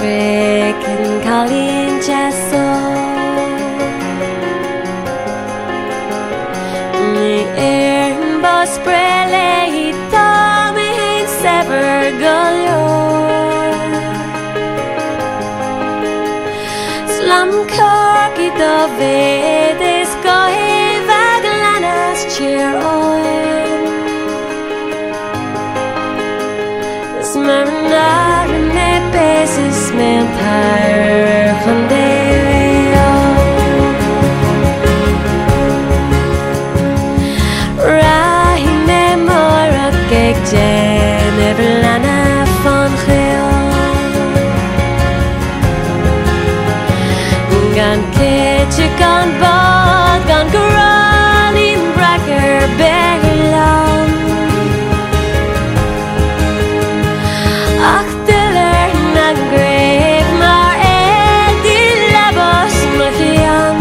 crick and Colleen Chesso. The air bus sprele Tommy ain't sever galore. Slum corky the vedis go vaglanas cheer on. This marinade in their bases man tire from Davio. Rahime mora kek jen everlana von Geo. Gan kitchen gan bog gan goran in bracker belam. Achteler na greep maar die labos machiam.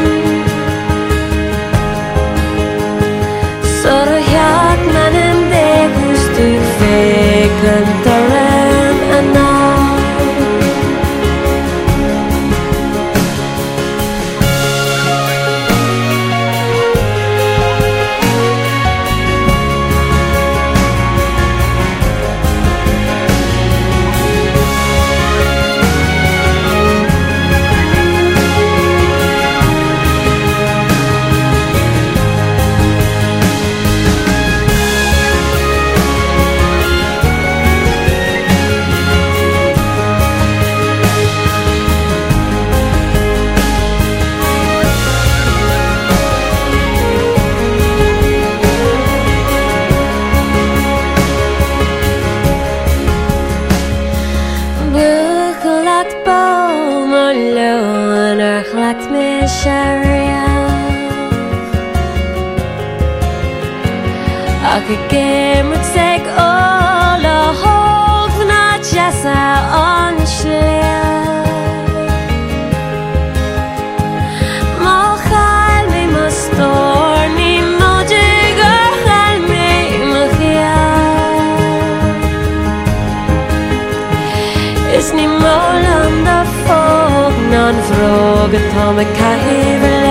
Sorry had man en de gustu feken terren en Lacht me sharia. Ach game would take all the hope not just on shleer. Mochal me mastor ni mojiger hal me machia. Is ni mol on the folk non vroge tome kahever.